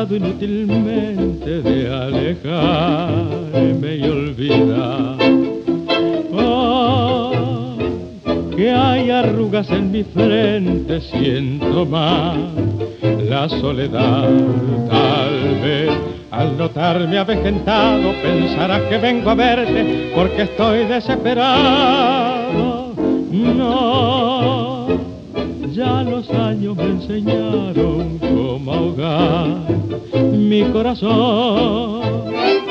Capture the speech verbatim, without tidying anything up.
tratado inútilmente de alejarme y olvidar. Oh, que hay arrugas en mi frente, siento más la soledad. Tal vez al notarme avejentado pensarás que vengo a verte porque estoy desesperado. No, ya los años me enseñaron cómo ahogar mi corazón.